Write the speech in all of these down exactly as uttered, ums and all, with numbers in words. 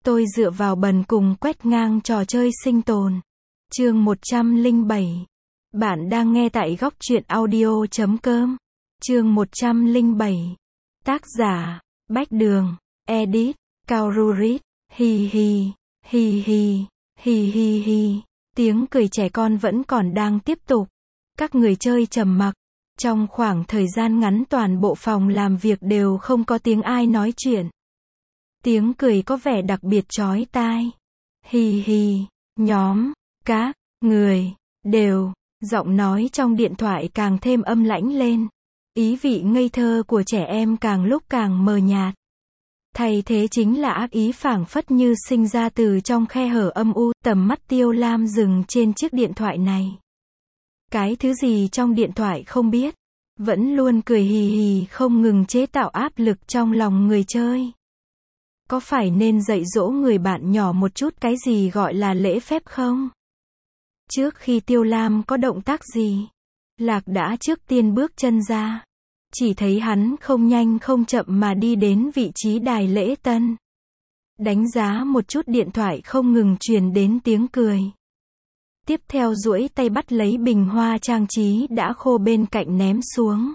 Tôi dựa vào bần cùng quét ngang trò chơi sinh tồn. Chương một trăm lẻ bảy. Bạn đang nghe tại góc truyện audio chấm com. Chương một trăm lẻ bảy. Tác giả: Bách Đường. Edit: Cao Rurit. Hi hi, hi hi, hi hi hi. Tiếng cười trẻ con vẫn còn đang tiếp tục. Các người chơi trầm mặc. Trong khoảng thời gian ngắn toàn bộ phòng làm việc đều không có tiếng ai nói chuyện. Tiếng cười có vẻ đặc biệt chói tai. Hi hi, nhóm, các, người, đều, giọng nói trong điện thoại càng thêm âm lãnh lên. Ý vị ngây thơ của trẻ em càng lúc càng mờ nhạt. Thay thế chính là ác ý phảng phất như sinh ra từ trong khe hở âm u. Tầm mắt Tiêu Lam dừng trên chiếc điện thoại này. Cái thứ gì trong điện thoại không biết. Vẫn luôn cười hì hì không ngừng chế tạo áp lực trong lòng người chơi. Có phải nên dạy dỗ người bạn nhỏ một chút cái gì gọi là lễ phép không? Trước khi Tiêu Lam có động tác gì, Lạc đã trước tiên bước chân ra. Chỉ thấy hắn không nhanh không chậm mà đi đến vị trí đài lễ tân. Đánh giá một chút điện thoại không ngừng truyền đến tiếng cười. Tiếp theo duỗi tay bắt lấy bình hoa trang trí đã khô bên cạnh ném xuống.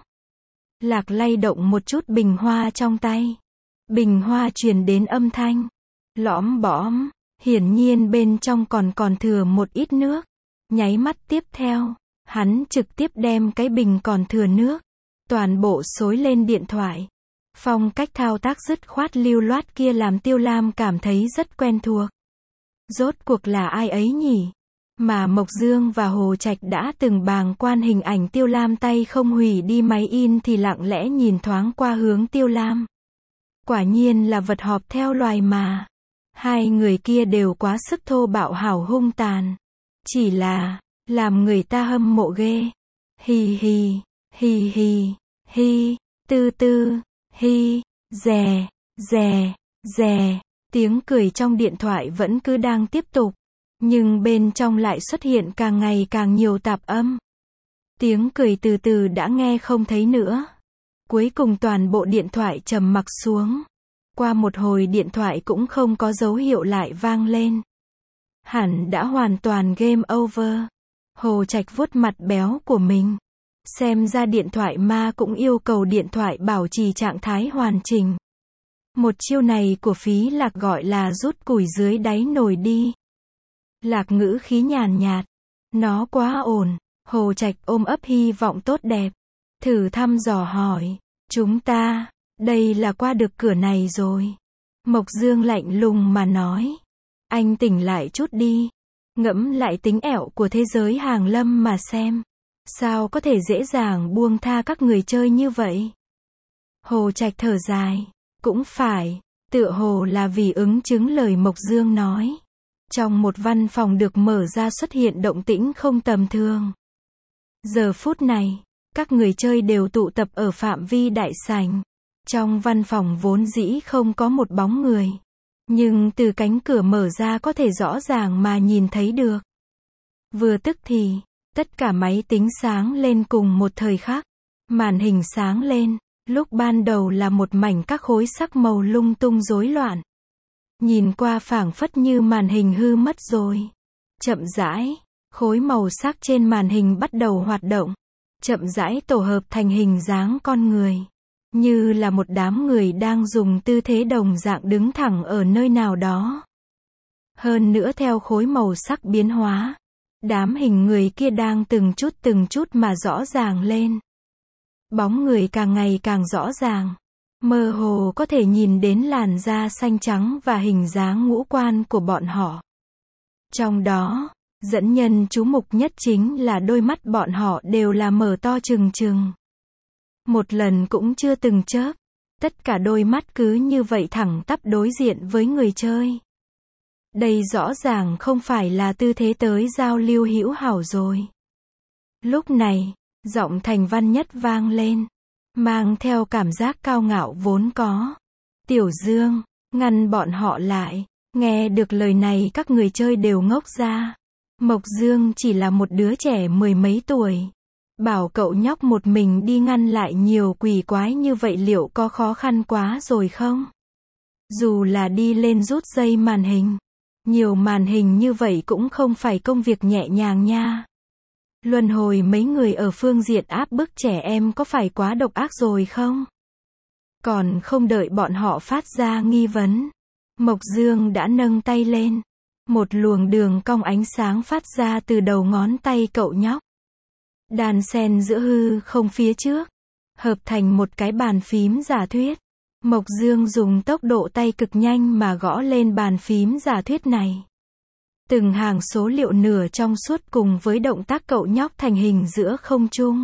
Lạc lay động một chút bình hoa trong tay. Bình hoa truyền đến âm thanh lõm bõm, hiển nhiên bên trong còn còn thừa một ít nước. Nháy mắt tiếp theo, hắn trực tiếp đem cái bình còn thừa nước toàn bộ xối lên điện thoại. Phong cách thao tác dứt khoát lưu loát kia làm Tiêu Lam cảm thấy rất quen thuộc. Rốt cuộc là ai ấy nhỉ? Mà Mộc Dương và Hồ Trạch đã từng bàng quan hình ảnh Tiêu Lam tay không hủy đi máy in thì lặng lẽ nhìn thoáng qua hướng Tiêu Lam. Quả nhiên là vật họp theo loài mà. Hai người kia đều quá sức thô bạo hảo hung tàn. Chỉ là, làm người ta hâm mộ ghê. Hi hi, hi hi, hi, tư tư, hi, dè, dè, dè. Tiếng cười trong điện thoại vẫn cứ đang tiếp tục. Nhưng bên trong lại xuất hiện càng ngày càng nhiều tạp âm. Tiếng cười từ từ đã nghe không thấy nữa. Cuối cùng toàn bộ điện thoại trầm mặc xuống. Qua một hồi điện thoại cũng không có dấu hiệu lại vang lên. Hẳn đã hoàn toàn game over. Hồ Trạch vuốt mặt béo của mình. Xem ra điện thoại ma cũng yêu cầu điện thoại bảo trì trạng thái hoàn chỉnh. Một chiêu này của Phí Lạc gọi là rút củi dưới đáy nồi đi. Lạc ngữ khí nhàn nhạt. Nó quá ổn. Hồ Trạch ôm ấp hy vọng tốt đẹp. Thử thăm dò hỏi. Chúng ta, đây là qua được cửa này rồi. Mộc Dương lạnh lùng mà nói. Anh tỉnh lại chút đi. Ngẫm lại tính ẻo của thế giới hàng lâm mà xem. Sao có thể dễ dàng buông tha các người chơi như vậy? Hồ Trạch thở dài. Cũng phải, tựa hồ là vì ứng chứng lời Mộc Dương nói. Trong một văn phòng được mở ra xuất hiện động tĩnh không tầm thường. Giờ phút này, các người chơi đều tụ tập ở phạm vi đại sảnh. Trong văn phòng vốn dĩ không có một bóng người. Nhưng từ cánh cửa mở ra có thể rõ ràng mà nhìn thấy được. Vừa tức thì, tất cả máy tính sáng lên cùng một thời khắc. Màn hình sáng lên, lúc ban đầu là một mảnh các khối sắc màu lung tung rối loạn. Nhìn qua phảng phất như màn hình hư mất rồi. Chậm rãi, khối màu sắc trên màn hình bắt đầu hoạt động. Chậm rãi tổ hợp thành hình dáng con người. Như là một đám người đang dùng tư thế đồng dạng đứng thẳng ở nơi nào đó. Hơn nữa theo khối màu sắc biến hóa, đám hình người kia đang từng chút từng chút mà rõ ràng lên. Bóng người càng ngày càng rõ ràng. Mơ hồ có thể nhìn đến làn da xanh trắng và hình dáng ngũ quan của bọn họ. Trong đó, dẫn nhân chú mục nhất chính là đôi mắt bọn họ đều là mở to trừng trừng. Một lần cũng chưa từng chớp. Tất cả đôi mắt cứ như vậy thẳng tắp đối diện với người chơi. Đây rõ ràng không phải là tư thế tới giao lưu hữu hảo rồi. Lúc này, giọng Thành Văn Nhất vang lên. Mang theo cảm giác cao ngạo vốn có. Tiểu Dương, ngăn bọn họ lại. Nghe được lời này các người chơi đều ngốc ra. Mộc Dương chỉ là một đứa trẻ mười mấy tuổi. Bảo cậu nhóc một mình đi ngăn lại nhiều quỷ quái như vậy liệu có khó khăn quá rồi không? Dù là đi lên rút dây màn hình. Nhiều màn hình như vậy cũng không phải công việc nhẹ nhàng nha. Luân hồi mấy người ở phương diện áp bức trẻ em có phải quá độc ác rồi không? Còn không đợi bọn họ phát ra nghi vấn. Mộc Dương đã nâng tay lên. Một luồng đường cong ánh sáng phát ra từ đầu ngón tay cậu nhóc. Đan xen giữa hư không phía trước. Hợp thành một cái bàn phím giả thuyết. Mộc Dương dùng tốc độ tay cực nhanh mà gõ lên bàn phím giả thuyết này. Từng hàng số liệu nửa trong suốt cùng với động tác cậu nhóc thành hình giữa không trung.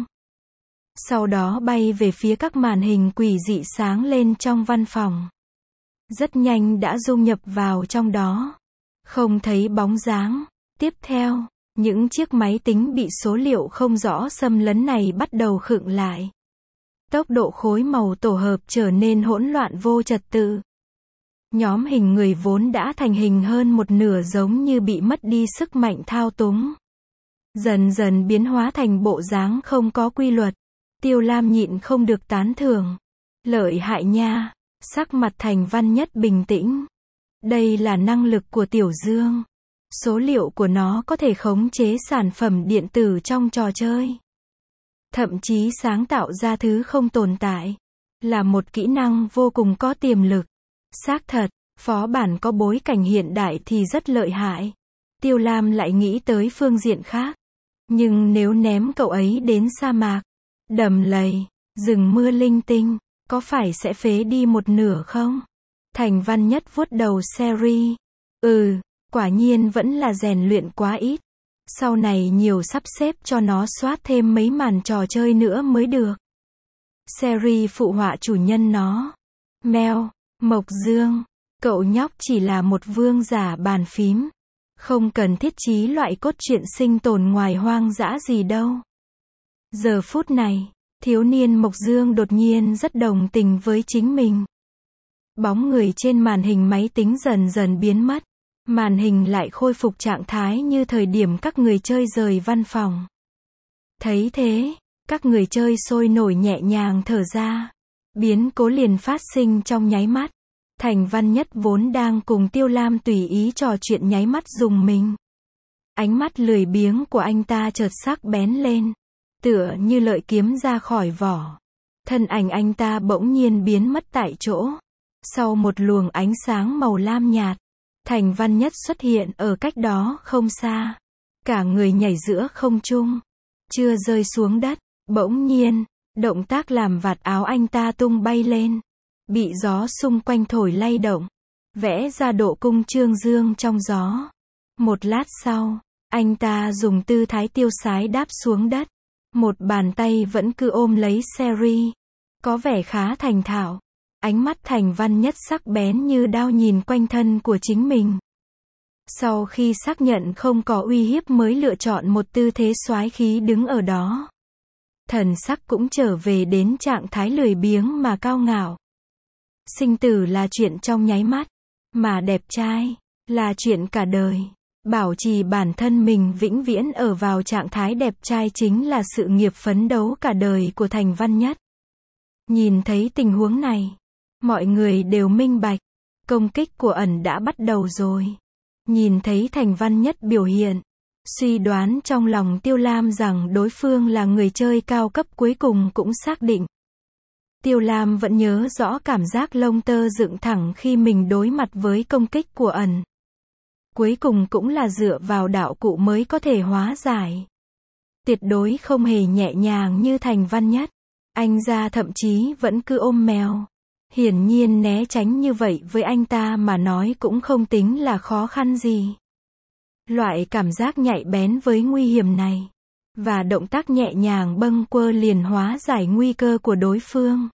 Sau đó bay về phía các màn hình quỷ dị sáng lên trong văn phòng. Rất nhanh đã dung nhập vào trong đó. Không thấy bóng dáng. Tiếp theo, những chiếc máy tính bị số liệu không rõ xâm lấn này bắt đầu khựng lại. Tốc độ khối màu tổ hợp trở nên hỗn loạn vô trật tự. Nhóm hình người vốn đã thành hình hơn một nửa giống như bị mất đi sức mạnh thao túng. Dần dần biến hóa thành bộ dáng không có quy luật. Tiêu Lam nhịn không được tán thưởng. Lợi hại nha. Sắc mặt Thành Văn Nhất bình tĩnh. Đây là năng lực của Tiểu Dương. Số liệu của nó có thể khống chế sản phẩm điện tử trong trò chơi. Thậm chí sáng tạo ra thứ không tồn tại. Là một kỹ năng vô cùng có tiềm lực. Xác thật, phó bản có bối cảnh hiện đại thì rất lợi hại. Tiêu Lam lại nghĩ tới phương diện khác. Nhưng nếu ném cậu ấy đến sa mạc, đầm lầy, rừng mưa linh tinh, có phải sẽ phế đi một nửa không? Thành Văn Nhất vuốt đầu Seri. Ừ, quả nhiên vẫn là rèn luyện quá ít. Sau này nhiều sắp xếp cho nó soát thêm mấy màn trò chơi nữa mới được. Seri phụ họa chủ nhân nó. Mèo, Mộc Dương, cậu nhóc chỉ là một vương giả bàn phím. Không cần thiết chí loại cốt truyện sinh tồn ngoài hoang dã gì đâu. Giờ phút này, thiếu niên Mộc Dương đột nhiên rất đồng tình với chính mình. Bóng người trên màn hình máy tính dần dần biến mất. Màn hình lại khôi phục trạng thái như thời điểm các người chơi rời văn phòng. Thấy thế, các người chơi sôi nổi nhẹ nhàng thở ra. Biến cố liền phát sinh trong nháy mắt. Thành Văn Nhất vốn đang cùng Tiêu Lam tùy ý trò chuyện nháy mắt dùng mình. Ánh mắt lười biếng của anh ta chợt sắc bén lên. Tựa như lợi kiếm ra khỏi vỏ. Thân ảnh anh ta bỗng nhiên biến mất tại chỗ. Sau một luồng ánh sáng màu lam nhạt, Thành Văn Nhất xuất hiện ở cách đó không xa. Cả người nhảy giữa không trung. Chưa rơi xuống đất, bỗng nhiên, động tác làm vạt áo anh ta tung bay lên. Bị gió xung quanh thổi lay động. Vẽ ra độ cung trương dương trong gió. Một lát sau, anh ta dùng tư thái tiêu sái đáp xuống đất. Một bàn tay vẫn cứ ôm lấy Seri. Có vẻ khá thành thạo. Ánh mắt Thành Văn Nhất sắc bén như đao nhìn quanh thân của chính mình. Sau khi xác nhận không có uy hiếp mới lựa chọn một tư thế soái khí đứng ở đó. Thần sắc cũng trở về đến trạng thái lười biếng mà cao ngạo. Sinh tử là chuyện trong nháy mắt, mà đẹp trai là chuyện cả đời. Bảo trì bản thân mình vĩnh viễn ở vào trạng thái đẹp trai chính là sự nghiệp phấn đấu cả đời của Thành Văn Nhất. Nhìn thấy tình huống này, mọi người đều minh bạch, công kích của ẩn đã bắt đầu rồi. Nhìn thấy Thành Văn Nhất biểu hiện, suy đoán trong lòng Tiêu Lam rằng đối phương là người chơi cao cấp cuối cùng cũng xác định. Tiêu Lam vẫn nhớ rõ cảm giác lông tơ dựng thẳng khi mình đối mặt với công kích của ẩn. Cuối cùng cũng là dựa vào đạo cụ mới có thể hóa giải. Tuyệt đối không hề nhẹ nhàng như Thành Văn Nhất. Anh ra thậm chí vẫn cứ ôm mèo. Hiển nhiên né tránh như vậy với anh ta mà nói cũng không tính là khó khăn gì. Loại cảm giác nhạy bén với nguy hiểm này, và động tác nhẹ nhàng bâng quơ liền hóa giải nguy cơ của đối phương.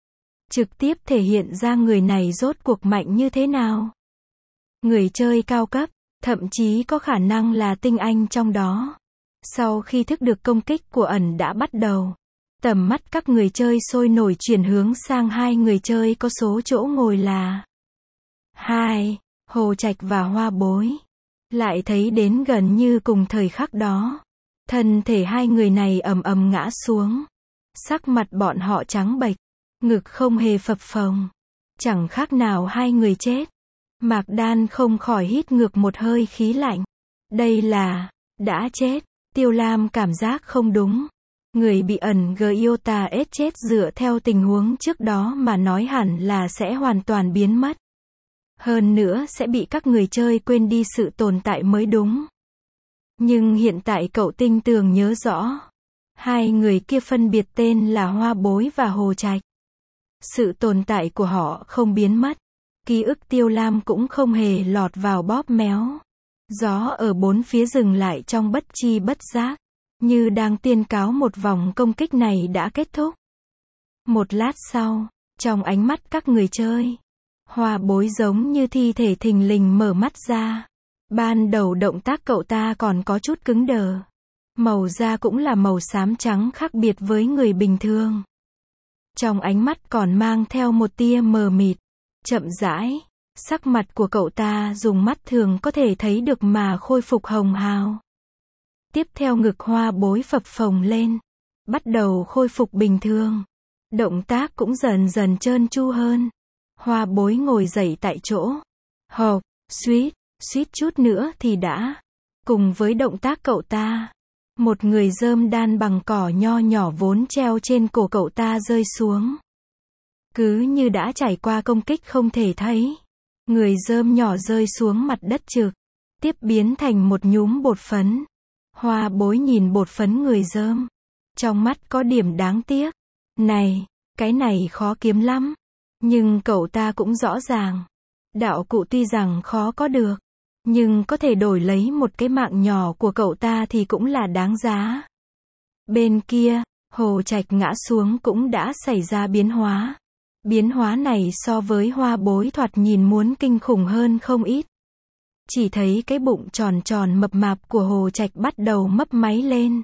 Trực tiếp thể hiện ra người này rốt cuộc mạnh như thế nào. Người chơi cao cấp, thậm chí có khả năng là tinh anh trong đó. Sau khi thức được công kích của ẩn đã bắt đầu, tầm mắt các người chơi sôi nổi chuyển hướng sang hai người chơi có số chỗ ngồi là hai, Hồ Trạch và Hoa Bối. Lại thấy đến gần như cùng thời khắc đó, thân thể hai người này ầm ầm ngã xuống. Sắc mặt bọn họ trắng bệch, ngực không hề phập phồng. Chẳng khác nào hai người chết. Mạc Đan không khỏi hít ngược một hơi khí lạnh. Đây là, đã chết. Tiêu Lam cảm giác không đúng. Người bị ẩn Giota ết chết dựa theo tình huống trước đó mà nói hẳn là sẽ hoàn toàn biến mất. Hơn nữa sẽ bị các người chơi quên đi sự tồn tại mới đúng. Nhưng hiện tại cậu tinh tường nhớ rõ. Hai người kia phân biệt tên là Hoa Bối và Hồ Trạch. Sự tồn tại của họ không biến mất. Ký ức Tiêu Lam cũng không hề lọt vào bóp méo. Gió ở bốn phía dừng lại trong bất chi bất giác. Như đang tuyên cáo một vòng công kích này đã kết thúc. Một lát sau, trong ánh mắt các người chơi, Hoa Bối giống như thi thể thình lình mở mắt ra. Ban đầu động tác cậu ta còn có chút cứng đờ. Màu da cũng là màu xám trắng khác biệt với người bình thường. Trong ánh mắt còn mang theo một tia mờ mịt. Chậm rãi, sắc mặt của cậu ta dùng mắt thường có thể thấy được mà khôi phục hồng hào. Tiếp theo ngực Hoa Bối phập phồng lên, bắt đầu khôi phục bình thường. Động tác cũng dần dần trơn tru hơn. Hoa Bối ngồi dậy tại chỗ. Hộp, suýt, suýt chút nữa thì đã. Cùng với động tác cậu ta, một người rơm đan bằng cỏ nho nhỏ vốn treo trên cổ cậu ta rơi xuống. Cứ như đã trải qua công kích không thể thấy. Người rơm nhỏ rơi xuống mặt đất trực, tiếp biến thành một nhúm bột phấn. Hoa Bối nhìn bột phấn người rơm. Trong mắt có điểm đáng tiếc. Này, cái này khó kiếm lắm. Nhưng cậu ta cũng rõ ràng. Đạo cụ tuy rằng khó có được. Nhưng có thể đổi lấy một cái mạng nhỏ của cậu ta thì cũng là đáng giá. Bên kia, Hồ Trạch ngã xuống cũng đã xảy ra biến hóa. Biến hóa này so với Hoa Bối thoạt nhìn muốn kinh khủng hơn không ít. Chỉ thấy cái bụng tròn tròn mập mạp của Hồ Trạch bắt đầu mấp máy lên.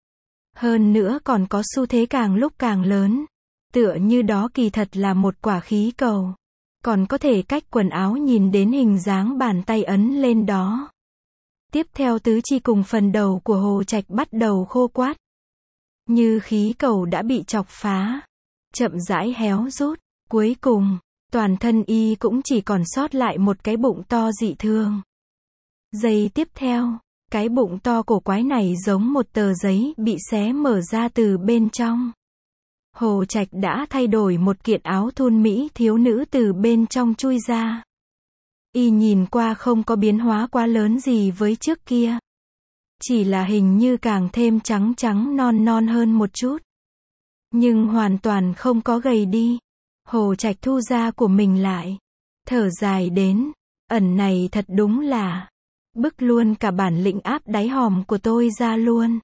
Hơn nữa còn có xu thế càng lúc càng lớn. Tựa như đó kỳ thật là một quả khí cầu. Còn có thể cách quần áo nhìn đến hình dáng bàn tay ấn lên đó. Tiếp theo tứ chi cùng phần đầu của Hồ Trạch bắt đầu khô quắt. Như khí cầu đã bị chọc phá. Chậm rãi héo rút. Cuối cùng, toàn thân y cũng chỉ còn sót lại một cái bụng to dị thường. Giây tiếp theo, cái bụng to cổ quái này giống một tờ giấy bị xé mở ra từ bên trong. Hồ Trạch đã thay đổi một kiện áo thun mỹ thiếu nữ từ bên trong chui ra. Y nhìn qua không có biến hóa quá lớn gì với trước kia. Chỉ là hình như càng thêm trắng trắng non non hơn một chút. Nhưng hoàn toàn không có gầy đi. Hồ Trạch thu da của mình lại. Thở dài đến. Ẩn này thật đúng là. Bức luôn cả bản lĩnh áp đáy hòm của tôi ra luôn.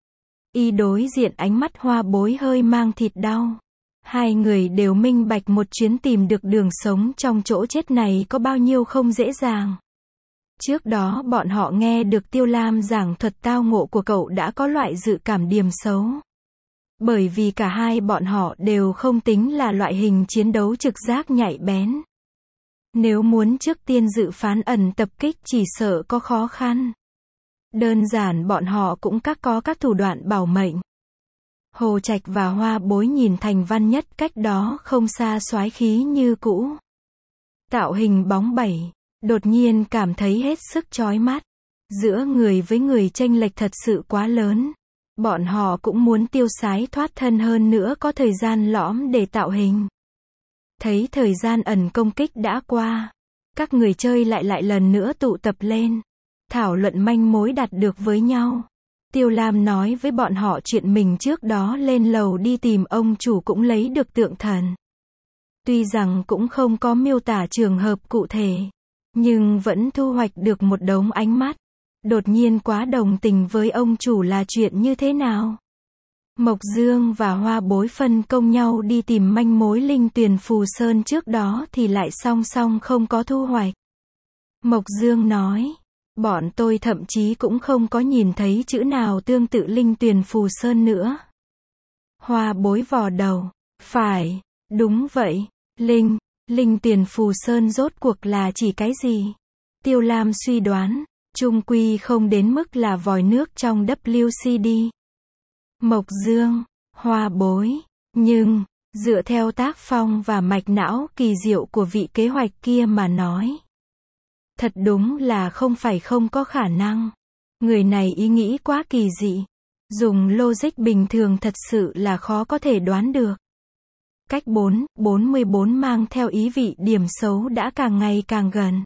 Y đối diện ánh mắt Hoa Bối hơi mang thịt đau. Hai người đều minh bạch một chuyến tìm được đường sống trong chỗ chết này có bao nhiêu không dễ dàng. Trước đó bọn họ nghe được Tiêu Lam giảng thuật tao ngộ của cậu đã có loại dự cảm điềm xấu. Bởi vì cả hai bọn họ đều không tính là loại hình chiến đấu trực giác nhạy bén. Nếu muốn trước tiên dự phán ẩn tập kích chỉ sợ có khó khăn. Đơn giản bọn họ cũng các có các thủ đoạn bảo mệnh. Hồ Trạch và Hoa Bối nhìn Thành Văn Nhất cách đó không xa soái khí như cũ. Tạo hình bóng bẩy, đột nhiên cảm thấy hết sức chói mắt. Giữa người với người chênh lệch thật sự quá lớn. Bọn họ cũng muốn tiêu sái thoát thân hơn nữa có thời gian lõm để tạo hình. Thấy thời gian ẩn công kích đã qua. Các người chơi lại lại lần nữa tụ tập lên. Thảo luận manh mối đạt được với nhau. Tiêu Lam nói với bọn họ chuyện mình trước đó lên lầu đi tìm ông chủ cũng lấy được tượng thần. Tuy rằng cũng không có miêu tả trường hợp cụ thể. Nhưng vẫn thu hoạch được một đống ánh mắt. Đột nhiên quá đồng tình với ông chủ là chuyện như thế nào? Mộc Dương và Hoa Bối phân công nhau đi tìm manh mối linh tuyền Phù Sơn trước đó thì lại song song không có thu hoạch. Mộc Dương nói, bọn tôi thậm chí cũng không có nhìn thấy chữ nào tương tự linh tuyền Phù Sơn nữa. Hoa Bối vò đầu, phải, đúng vậy, linh, linh tuyền Phù Sơn rốt cuộc là chỉ cái gì? Tiêu Lam suy đoán. Chung quy không đến mức là vòi nước trong W C D. Mộc Dương, Hoa Bối, nhưng, Dựa theo tác phong và mạch não kỳ diệu của vị kế hoạch kia mà nói. Thật đúng là không phải không có khả năng. Người này ý nghĩ quá kỳ dị. Dùng logic bình thường thật sự là khó có thể đoán được. Cách bốn, bốn mươi bốn mang theo ý vị điểm xấu đã càng ngày càng gần.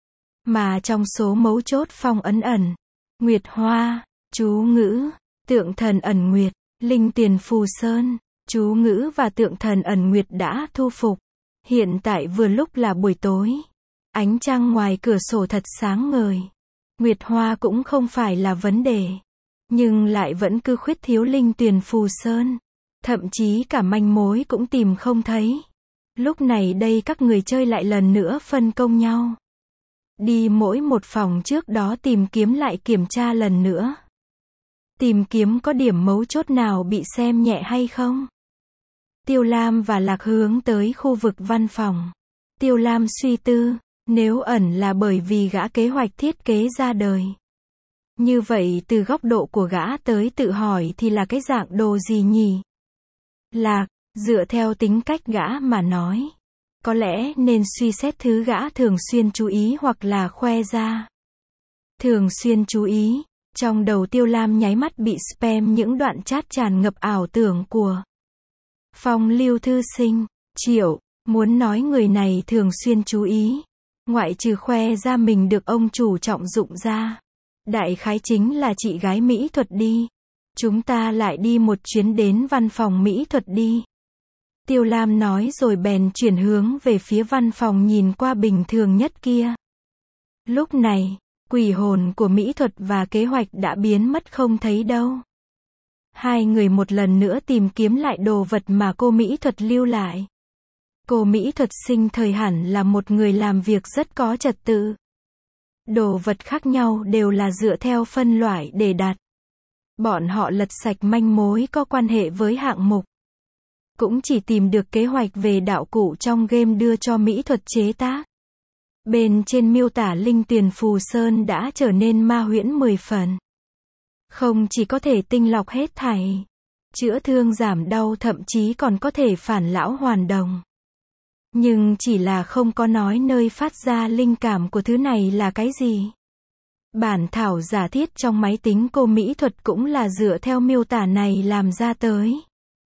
Mà trong số mấu chốt phong ấn ẩn, Nguyệt Hoa, chú ngữ, tượng thần ẩn nguyệt, linh tiền phù sơn, chú ngữ và tượng thần ẩn nguyệt đã thu phục. Hiện tại vừa lúc là buổi tối. Ánh trăng ngoài cửa sổ thật sáng ngời. Nguyệt Hoa cũng không phải là vấn đề. Nhưng lại vẫn cứ khuyết thiếu linh tiền phù sơn. Thậm chí cả manh mối cũng tìm không thấy. Lúc này đây các người chơi lại lần nữa phân công nhau. Đi mỗi một phòng trước đó tìm kiếm lại kiểm tra lần nữa. Tìm kiếm có điểm mấu chốt nào bị xem nhẹ hay không? Tiêu Lam và Lạc hướng tới khu vực văn phòng. Tiêu Lam suy tư, nếu ẩn là bởi vì gã kế hoạch thiết kế ra đời. Như vậy từ góc độ của gã tới tự hỏi thì là cái dạng đồ gì nhỉ? Lạc, dựa theo tính cách gã mà nói. Có lẽ nên suy xét thứ gã thường xuyên chú ý hoặc là khoe ra. Thường xuyên chú ý, trong đầu Tiêu Lam nháy mắt bị spam những đoạn chat tràn ngập ảo tưởng của Phong Lưu Thư Sinh, Triệu, muốn nói người này thường xuyên chú ý. Ngoại trừ khoe ra mình được ông chủ trọng dụng ra. Đại khái chính là chị gái mỹ thuật đi. Chúng ta lại đi một chuyến đến văn phòng mỹ thuật đi. Tiêu Lam nói rồi bèn chuyển hướng về phía văn phòng nhìn qua bình thường nhất kia. Lúc này, quỷ hồn của mỹ thuật và kế hoạch đã biến mất không thấy đâu. Hai người một lần nữa tìm kiếm lại đồ vật mà cô mỹ thuật lưu lại. Cô mỹ thuật sinh thời hẳn là một người làm việc rất có trật tự. Đồ vật khác nhau đều là dựa theo phân loại để đặt. Bọn họ lật sạch manh mối có quan hệ với hạng mục. Cũng chỉ tìm được kế hoạch về đạo cụ trong game đưa cho mỹ thuật chế tác. Bên trên miêu tả linh tuyền phù sơn đã trở nên ma huyễn mười phần. Không chỉ có thể tinh lọc hết thảy, chữa thương giảm đau thậm chí còn có thể phản lão hoàn đồng. Nhưng chỉ là không có nói nơi phát ra linh cảm của thứ này là cái gì. Bản thảo giả thiết trong máy tính cô mỹ thuật cũng là dựa theo miêu tả này làm ra tới.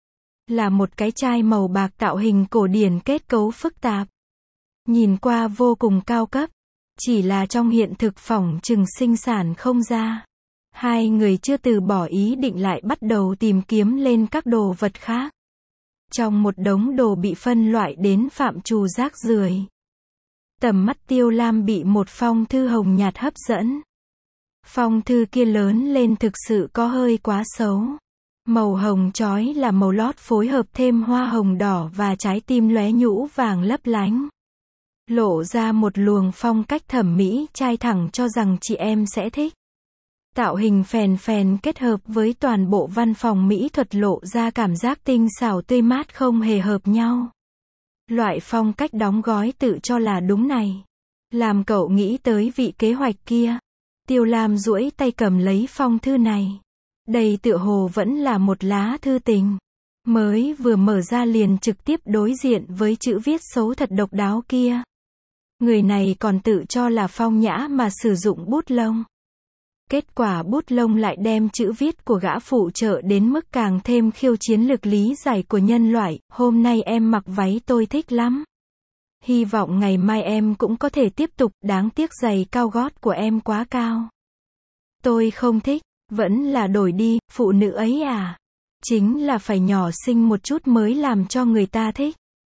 Là một cái chai màu bạc tạo hình cổ điển kết cấu phức tạp. Nhìn qua vô cùng cao cấp. Chỉ là trong hiện thực phỏng chừng sinh sản không ra. Hai người chưa từ bỏ ý định lại bắt đầu tìm kiếm lên các đồ vật khác. Trong một đống đồ bị phân loại đến phạm trù rác rưởi. Tầm mắt Tiêu Lam bị một phong thư hồng nhạt hấp dẫn. Phong thư kia lớn lên thực sự có hơi quá xấu. Màu hồng chói là màu lót phối hợp thêm hoa hồng đỏ và trái tim lóe nhũ vàng lấp lánh. Lộ ra một luồng phong cách thẩm mỹ trai thẳng cho rằng chị em sẽ thích. Tạo hình phèn phèn kết hợp với toàn bộ văn phòng mỹ thuật lộ ra cảm giác tinh xảo tươi mát không hề hợp nhau. Loại phong cách đóng gói tự cho là đúng này. Làm cậu nghĩ tới vị kế hoạch kia. Tiêu Lam duỗi tay cầm lấy phong thư này. Đây tựa hồ vẫn là một lá thư tình. Mới vừa mở ra liền trực tiếp đối diện với chữ viết xấu thật độc đáo kia. Người này còn tự cho là phong nhã mà sử dụng bút lông. Kết quả bút lông lại đem chữ viết của gã phụ trợ đến mức càng thêm khiêu chiến lực lý giải của nhân loại. Hôm nay em mặc váy tôi thích lắm. Hy vọng ngày mai em cũng có thể tiếp tục, đáng tiếc giày cao gót của em quá cao. Tôi không thích, vẫn là đổi đi, phụ nữ ấy à. Chính là phải nhỏ xinh một chút mới làm cho người ta thích.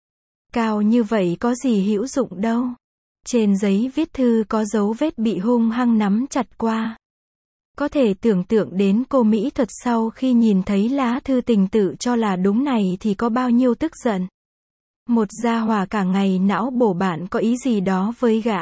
Cao như vậy có gì hữu dụng đâu. Trên giấy viết thư có dấu vết bị hung hăng nắm chặt qua. Có thể tưởng tượng đến cô mỹ thuật sau khi nhìn thấy lá thư tình tự cho là đúng này thì có bao nhiêu tức giận. Một gia hỏa cả ngày não bổ bạn có ý gì đó với gã.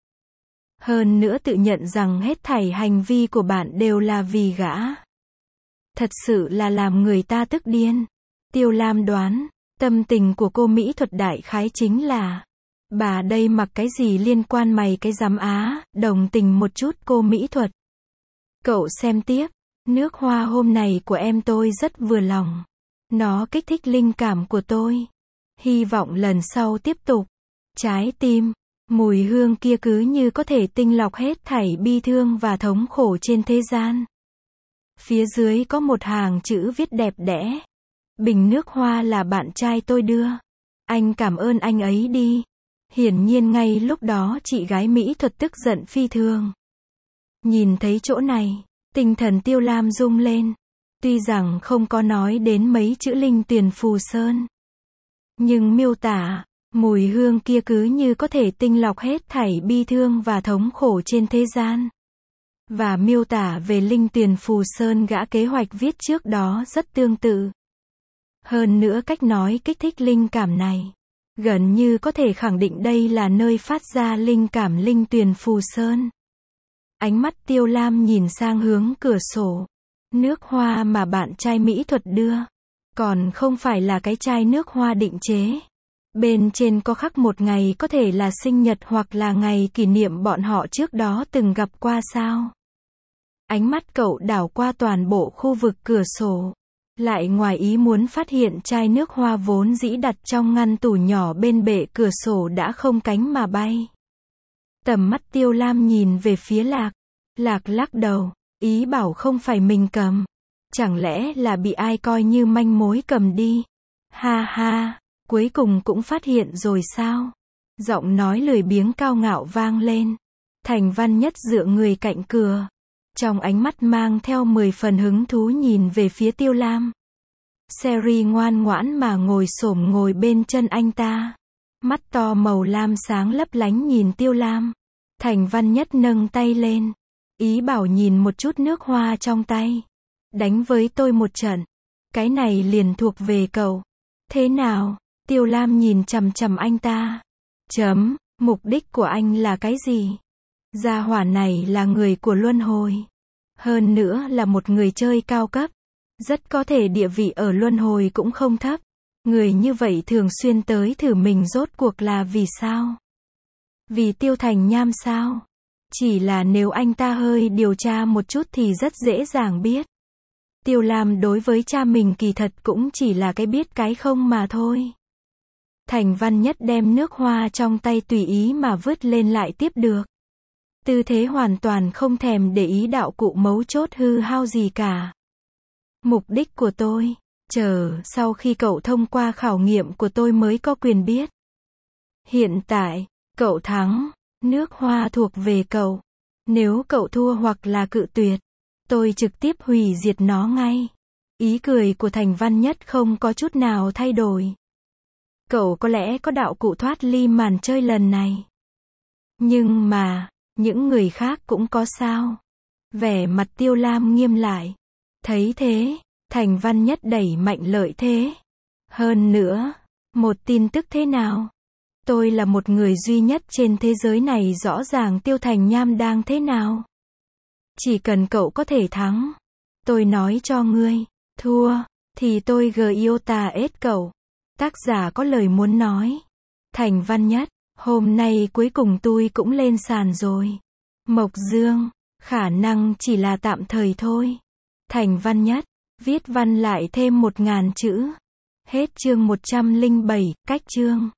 Hơn nữa tự nhận rằng hết thảy hành vi của bạn đều là vì gã. Thật sự là làm người ta tức điên. Tiêu Lam đoán, tâm tình của cô mỹ thuật đại khái chính là, bà đây mặc cái gì liên quan mày cái giám á, đồng tình một chút cô mỹ thuật. Cậu xem tiếp, nước hoa hôm này của em tôi rất vừa lòng. Nó kích thích linh cảm của tôi. Hy vọng lần sau tiếp tục. Trái tim. Mùi hương kia cứ như có thể tinh lọc hết thảy bi thương và thống khổ trên thế gian. Phía dưới có một hàng chữ viết đẹp đẽ. Bình nước hoa là bạn trai tôi đưa. Anh cảm ơn anh ấy đi. Hiển nhiên ngay lúc đó chị gái mỹ thuật tức giận phi thường. Nhìn thấy chỗ này, tinh thần Tiêu Lam rung lên. Tuy rằng không có nói đến mấy chữ linh tuyền phù sơn. Nhưng miêu tả, mùi hương kia cứ như có thể tinh lọc hết thảy bi thương và thống khổ trên thế gian. Và miêu tả về linh tuyền phù sơn gã kế hoạch viết trước đó rất tương tự. Hơn nữa cách nói kích thích linh cảm này, gần như có thể khẳng định đây là nơi phát ra linh cảm linh tuyền phù sơn. Ánh mắt Tiêu Lam nhìn sang hướng cửa sổ. Nước hoa mà bạn trai mỹ thuật đưa, còn không phải là cái chai nước hoa định chế. Bên trên có khắc một ngày có thể là sinh nhật hoặc là ngày kỷ niệm bọn họ trước đó từng gặp qua sao. Ánh mắt cậu đảo qua toàn bộ khu vực cửa sổ. Lại ngoài ý muốn phát hiện chai nước hoa vốn dĩ đặt trong ngăn tủ nhỏ bên bệ cửa sổ đã không cánh mà bay. Tầm mắt Tiêu Lam nhìn về phía Lạc. Lạc lắc đầu, ý bảo không phải mình cầm. Chẳng lẽ là bị ai coi như manh mối cầm đi? Ha ha, cuối cùng cũng phát hiện rồi sao? Giọng nói lười biếng cao ngạo vang lên. Thành Văn Nhất dựa người cạnh cửa. Trong ánh mắt mang theo mười phần hứng thú nhìn về phía Tiêu Lam. Sherry ngoan ngoãn mà ngồi xổm ngồi bên chân anh ta. Mắt to màu lam sáng lấp lánh nhìn Tiêu Lam. Thành Văn Nhất nâng tay lên. Ý bảo nhìn một chút nước hoa trong tay. Đánh với tôi một trận. Cái này liền thuộc về cậu. Thế nào? Tiêu Lam nhìn chằm chằm anh ta. Chấm, mục đích của anh là cái gì? Gia hỏa này là người của luân hồi. Hơn nữa là một người chơi cao cấp. Rất có thể địa vị ở luân hồi cũng không thấp. Người như vậy thường xuyên tới thử mình rốt cuộc là vì sao? Vì Tiêu Thành Nham sao? Chỉ là nếu anh ta hơi điều tra một chút thì rất dễ dàng biết. Tiêu Lam đối với cha mình kỳ thật cũng chỉ là cái biết cái không mà thôi. Thành Văn Nhất đem nước hoa trong tay tùy ý mà vứt lên lại tiếp được. Tư thế hoàn toàn không thèm để ý đạo cụ mấu chốt hư hao gì cả. Mục đích của tôi, chờ sau khi cậu thông qua khảo nghiệm của tôi mới có quyền biết. Hiện tại, cậu thắng, nước hoa thuộc về cậu. Nếu cậu thua hoặc là cự tuyệt, tôi trực tiếp hủy diệt nó ngay. Ý cười của Thành Văn Nhất không có chút nào thay đổi. Cậu có lẽ có đạo cụ thoát ly màn chơi lần này. Nhưng mà, những người khác cũng có sao? Vẻ mặt Tiêu Lam nghiêm lại. Thấy thế, Thành Văn Nhất đẩy mạnh lợi thế. Hơn nữa, một tin tức thế nào? Tôi là một người duy nhất trên thế giới này rõ ràng Tiêu Thành Nham đang thế nào. Chỉ cần cậu có thể thắng. Tôi nói cho ngươi, thua, thì tôi giota ết cậu. Tác giả có lời muốn nói. Thành Văn Nhất, hôm nay cuối cùng tôi cũng lên sàn rồi. Mộc Dương, khả năng chỉ là tạm thời thôi. Thành Văn Nhất, viết văn lại thêm một ngàn chữ. Hết chương một trăm lẻ bảy, cách chương.